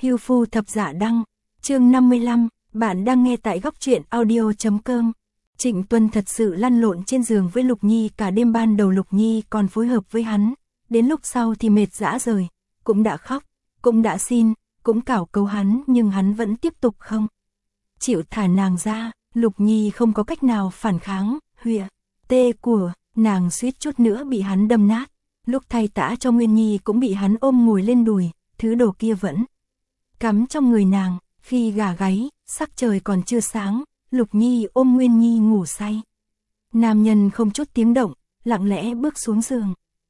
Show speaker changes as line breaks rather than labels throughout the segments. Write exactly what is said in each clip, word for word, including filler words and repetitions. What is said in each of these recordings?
Hưu phu thập dạ đăng, chương năm mươi lăm, bạn đang nghe tại góc truyện audio.com. Trịnh Tuân thật sự lăn lộn trên giường với Lục Nhi cả đêm, ban đầu Lục Nhi còn phối hợp với hắn, đến lúc sau thì mệt rã rời, cũng đã khóc, cũng đã xin, cũng cảo cấu hắn, nhưng hắn vẫn tiếp tục không chịu thả nàng ra. Lục Nhi không có cách nào phản kháng, huỵa, tê của nàng suýt chút nữa bị hắn đâm nát. Lúc thay tã cho Nguyên Nhi cũng bị hắn ôm ngồi lên đùi, thứ đồ kia vẫn cắm trong người nàng. Khi gà gáy, sắc trời còn chưa sáng, Lục Nhi ôm Nguyên Nhi ngủ say. Nam nhân không chút tiếng động, lặng lẽ bước xuống giường.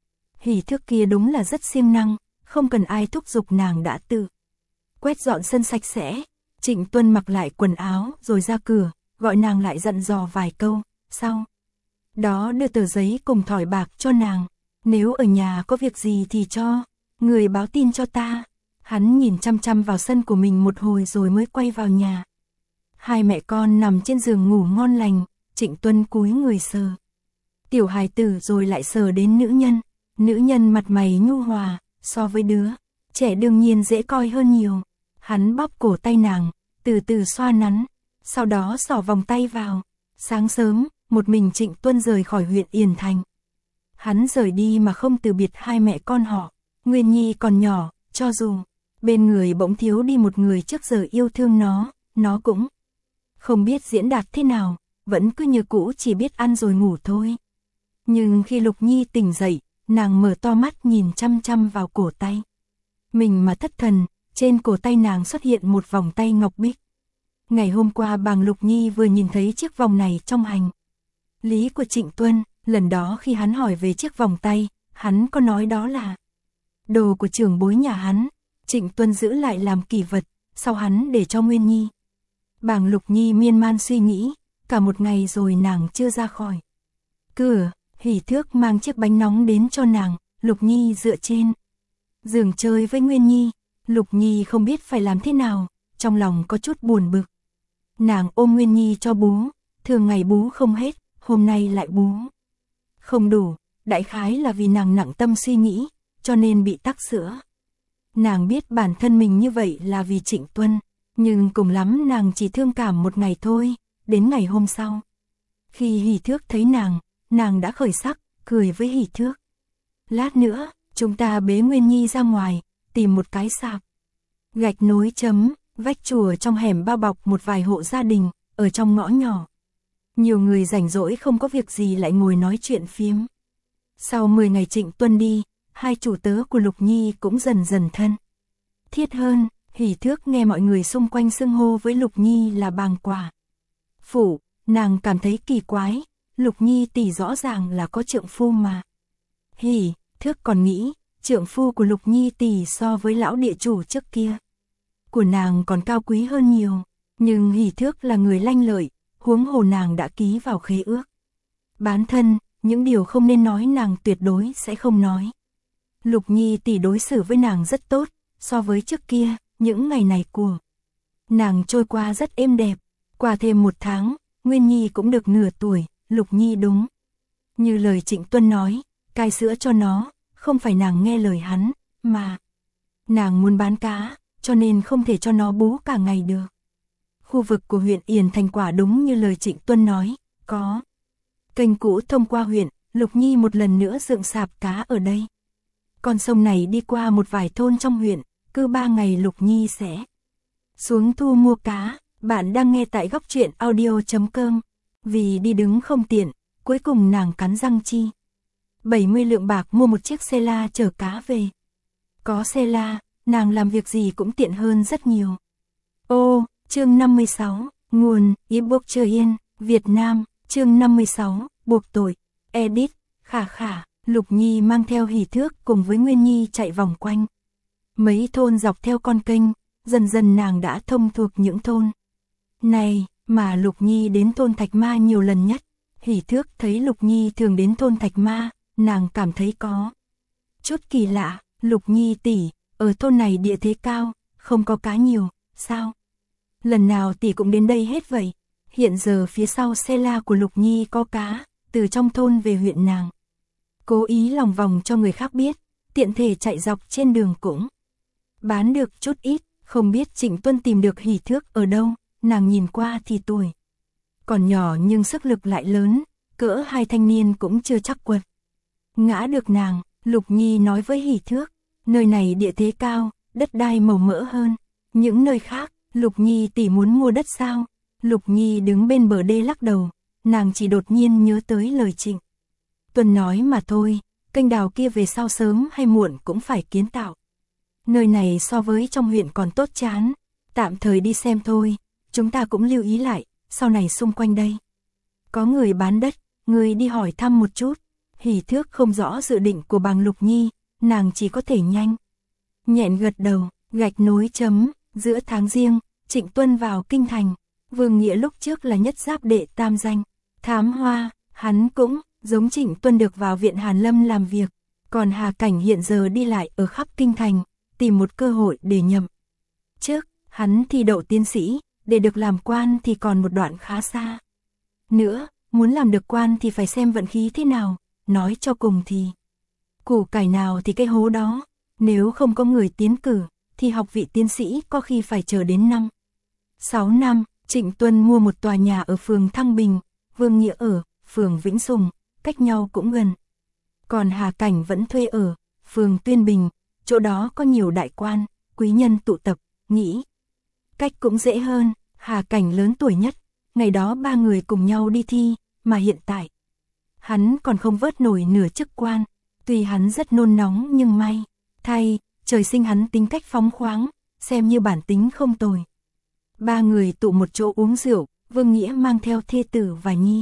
Hỉ Thước kia đúng là rất siêng năng, không cần ai thúc giục nàng đã tự quét dọn sân sạch sẽ. Trịnh Tuân mặc lại quần áo rồi ra cửa, gọi nàng lại dặn dò vài câu, sau đó đưa tờ giấy cùng thỏi bạc cho nàng. Nếu ở nhà có việc gì thì cho người báo tin cho ta. Hắn nhìn chăm chăm vào sân của mình một hồi rồi mới quay vào nhà. Hai mẹ con nằm trên giường ngủ ngon lành, Trịnh Tuân cúi người sờ tiểu hài tử rồi lại sờ đến nữ nhân. Nữ nhân mặt mày nhu hòa, so với đứa trẻ đương nhiên dễ coi hơn nhiều. Hắn bóp cổ tay nàng, từ từ xoa nắn, sau đó xỏ vòng tay vào. Sáng sớm, một mình Trịnh Tuân rời khỏi huyện Yền Thành. Hắn rời đi mà không từ biệt hai mẹ con họ. Nguyên Nhi còn nhỏ, cho dù bên người bỗng thiếu đi một người trước giờ yêu thương nó, nó cũng không biết diễn đạt thế nào, vẫn cứ như cũ chỉ biết ăn rồi ngủ thôi. Nhưng khi Lục Nhi tỉnh dậy, nàng mở to mắt nhìn chăm chăm vào cổ tay mình mà thất thần. Trên cổ tay nàng xuất hiện một vòng tay ngọc bích. Ngày hôm qua bàng Lục Nhi vừa nhìn thấy chiếc vòng này trong hành lý của Trịnh Tuân. Lần đó khi hắn hỏi về chiếc vòng tay, hắn có nói đó là đồ của trưởng bối nhà hắn. Trịnh Tuân giữ lại làm kỷ vật, sau hắn để cho Nguyên Nhi. Bàng Lục Nhi miên man suy nghĩ, cả một ngày rồi nàng chưa ra khỏi cửa. Hỉ Thước mang chiếc bánh nóng đến cho nàng. Lục Nhi dựa trên giường chơi với Nguyên Nhi. Lục Nhi không biết phải làm thế nào, trong lòng có chút buồn bực. Nàng ôm Nguyên Nhi cho bú, thường ngày bú không hết, hôm nay lại bú không đủ, đại khái là vì nàng nặng tâm suy nghĩ, cho nên bị tắc sữa. Nàng biết bản thân mình như vậy là vì Trịnh Tuân, nhưng cùng lắm nàng chỉ thương cảm một ngày thôi. Đến ngày hôm sau, khi Hỉ Thước thấy nàng, nàng đã khởi sắc, cười với Hỉ Thước. Lát nữa, chúng ta bế Nguyên Nhi ra ngoài, tìm một cái sạp gạch nối chấm vách chùa trong hẻm bao bọc một vài hộ gia đình, ở trong ngõ nhỏ. Nhiều người rảnh rỗi không có việc gì lại ngồi nói chuyện phiếm. Sau mười ngày Trịnh Tuân đi, hai chủ tớ của Lục Nhi cũng dần dần thân thiết hơn. Hỉ Thước nghe mọi người xung quanh xưng hô với Lục Nhi là bàng quả phụ, nàng cảm thấy kỳ quái. Lục Nhi tỷ rõ ràng là có trượng phu mà. Hỉ Thước còn nghĩ trượng phu của Lục Nhi tỷ so với lão địa chủ trước kia của nàng còn cao quý hơn nhiều. Nhưng Hỉ Thước là người lanh lợi, huống hồ nàng đã ký vào khế ước bán thân, những điều không nên nói nàng tuyệt đối sẽ không nói. Lục Nhi tỷ đối xử với nàng rất tốt, so với trước kia, những ngày này của nàng trôi qua rất êm đẹp. Qua thêm một tháng, Nguyên Nhi cũng được nửa tuổi. Lục Nhi đúng như lời Trịnh Tuân nói, cai sữa cho nó. Không phải nàng nghe lời hắn, mà nàng muốn bán cá, cho nên không thể cho nó bú cả ngày được. Khu vực của huyện Yền Thành quả đúng như lời Trịnh Tuân nói, có kênh cũ thông qua huyện. Lục Nhi một lần nữa dựng sạp cá ở đây. Con sông này đi qua một vài thôn trong huyện, cứ ba ngày Lục Nhi sẽ xuống thu mua cá. Bạn đang nghe tại góc truyện audio.com. Vì đi đứng không tiện, cuối cùng nàng cắn răng chi bảy mươi lượng bạc mua một chiếc xe la chở cá về. Có xe la, nàng làm việc gì cũng tiện hơn rất nhiều. Ô, chương năm mươi sáu, nguồn, ebook Chờ Yên, Việt Nam, chương năm mươi sáu, buộc tội, edit, khả khả. Lục Nhi mang theo Hỉ Thước cùng với Nguyên Nhi chạy vòng quanh mấy thôn dọc theo con kênh. Dần dần nàng đã thông thuộc những thôn này, mà Lục Nhi đến thôn Thạch Ma nhiều lần nhất. Hỉ Thước thấy Lục Nhi thường đến thôn Thạch Ma, nàng cảm thấy có chút kỳ lạ. Lục Nhi tỷ, ở thôn này địa thế cao, không có cá nhiều, sao lần nào tỷ cũng đến đây hết vậy? Hiện giờ phía sau xe la của Lục Nhi có cá, từ trong thôn về huyện nàng cố ý lòng vòng cho người khác biết, tiện thể chạy dọc trên đường cũng bán được chút ít. Không biết Trịnh Tuân tìm được Hỷ Thước ở đâu, nàng nhìn qua thì tuổi còn nhỏ nhưng sức lực lại lớn, cỡ hai thanh niên cũng chưa chắc quật ngã được nàng. Lục Nhi nói với Hỷ Thước, nơi này địa thế cao, đất đai màu mỡ hơn những nơi khác. Lục Nhi tỷ muốn mua đất sao? Lục Nhi đứng bên bờ đê lắc đầu, nàng chỉ đột nhiên nhớ tới lời Trịnh Tuân nói mà thôi, kênh đào kia về sau sớm hay muộn cũng phải kiến tạo. Nơi này so với trong huyện còn tốt chán, tạm thời đi xem thôi, chúng ta cũng lưu ý lại, sau này xung quanh đây có người bán đất, người đi hỏi thăm một chút. Hỷ Thước không rõ dự định của Bàng Lục Nhi, nàng chỉ có thể nhanh nhẹn gật đầu. Gạch nối chấm, giữa tháng Giêng, Trịnh Tuân vào kinh thành. Vương Nghĩa lúc trước là nhất giáp đệ tam danh thám hoa, hắn cũng giống Trịnh Tuân được vào viện Hàn Lâm làm việc, còn Hà Cảnh hiện giờ đi lại ở khắp kinh thành, tìm một cơ hội để nhậm chức. Hắn thi đậu tiến sĩ, để được làm quan thì còn một đoạn khá xa nữa, muốn làm được quan thì phải xem vận khí thế nào, nói cho cùng thì củ cải nào thì cái hố đó, nếu không có người tiến cử thì học vị tiến sĩ có khi phải chờ đến năm sáu năm. Trịnh Tuân mua một tòa nhà ở phường Thăng Bình, Vương Nghĩa ở phường Vĩnh Sùng, cách nhau cũng gần. Còn Hà Cảnh vẫn thuê ở phường Tuyên Bình, chỗ đó có nhiều đại quan, quý nhân tụ tập, nghĩ cách cũng dễ hơn. Hà Cảnh lớn tuổi nhất, ngày đó ba người cùng nhau đi thi, mà hiện tại hắn còn không vớt nổi nửa chức quan. Tuy hắn rất nôn nóng nhưng may thay, trời sinh hắn tính cách phóng khoáng, xem như bản tính không tồi. Ba người tụ một chỗ uống rượu, Vương Nghĩa mang theo thê tử và nhi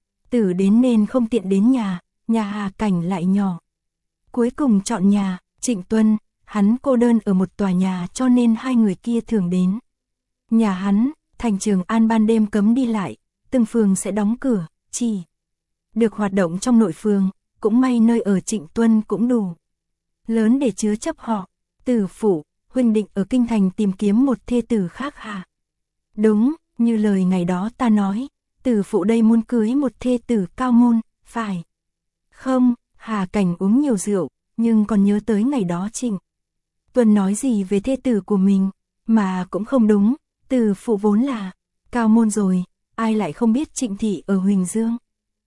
tử đến nên không tiện đến nhà, nhà Hà Cảnh lại nhỏ. Cuối cùng chọn nhà Trịnh Tuân, hắn cô đơn ở một tòa nhà cho nên hai người kia thường đến nhà hắn. Thành Trường An ban đêm cấm đi lại, từng phường sẽ đóng cửa, chỉ được hoạt động trong nội phường. Cũng may nơi ở Trịnh Tuân cũng đủ lớn để chứa chấp họ. Tử Phụ, huynh định ở kinh thành tìm kiếm một thê tử khác hả? Đúng, như lời ngày đó ta nói, Tử Phụ đây muốn cưới một thê tử cao môn, phải không? Hà Cảnh uống nhiều rượu, nhưng còn nhớ tới ngày đó Trịnh Tuân nói gì về thê tử của mình, mà cũng không đúng. Tử Phụ vốn là cao môn rồi, ai lại không biết Trịnh thị ở Huỳnh Dương.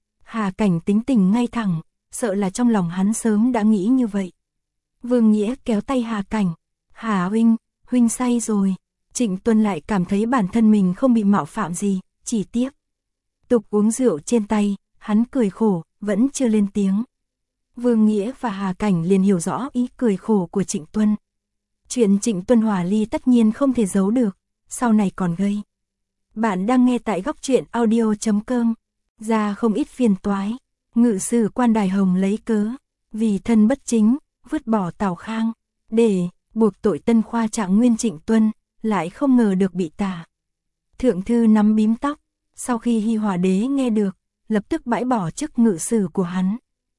Hà Cảnh tính tình ngay thẳng, sợ là trong lòng hắn sớm đã nghĩ như vậy. Vương Nghĩa kéo tay Hà Cảnh, Hà huynh, huynh say rồi. Trịnh Tuân lại cảm thấy bản thân mình không bị mạo phạm gì, chỉ tiếp tục uống rượu trên tay. Hắn cười khổ, vẫn chưa lên tiếng. Vương Nghĩa và Hà Cảnh liền hiểu rõ ý cười khổ của Trịnh Tuân. Chuyện Trịnh Tuân hòa ly tất nhiên không thể giấu được, sau này còn gây. Bạn đang nghe tại góc truyện audio chấm com, ra không ít phiền toái. Ngự sử quan Đài Hồng lấy cớ vì thân bất chính, vứt bỏ Tào Khang để buộc tội Tân Khoa Trạng Nguyên Trịnh Tuân, lại không ngờ được bị Tả Thượng Thư nắm bím tóc. Sau khi Hy Hòa Đế nghe được, lập tức bãi bỏ chức ngự sử của hắn.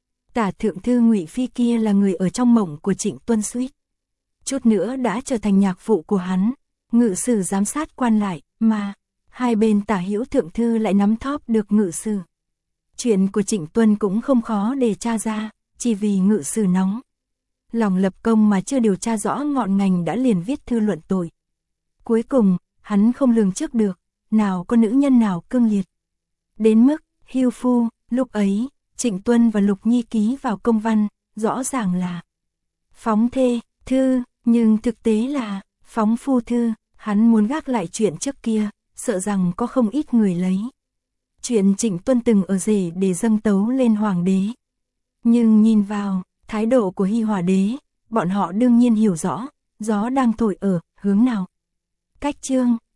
Tả Thượng Thư Ngụy Phi kia là người ở trong mộng của Trịnh Tuân suýt chút nữa đã trở thành nhạc phụ của hắn. Ngự sử giám sát quan lại, mà hai bên Tả Hữu Thượng Thư lại nắm thóp được ngự sử. Chuyện của Trịnh Tuân cũng không khó để tra ra, chỉ vì ngự sử nóng lòng lập công mà chưa điều tra rõ ngọn ngành đã liền viết thư luận tội. Cuối cùng, hắn không lường trước được, nào có nữ nhân nào cương liệt đến mức hưu phu. Lúc ấy, Trịnh Tuân và Lục Nhi ký vào công văn, rõ ràng là phóng thê thư, nhưng thực tế là phóng phu thư. Hắn muốn gác lại chuyện trước kia, sợ rằng có không ít người lấy chuyện Trịnh Tuân từng ở rể để dâng tấu lên hoàng đế. Nhưng nhìn vào thái độ của Hy Hòa Đế, bọn họ đương nhiên hiểu rõ, gió đang thổi ở hướng nào. Cách chương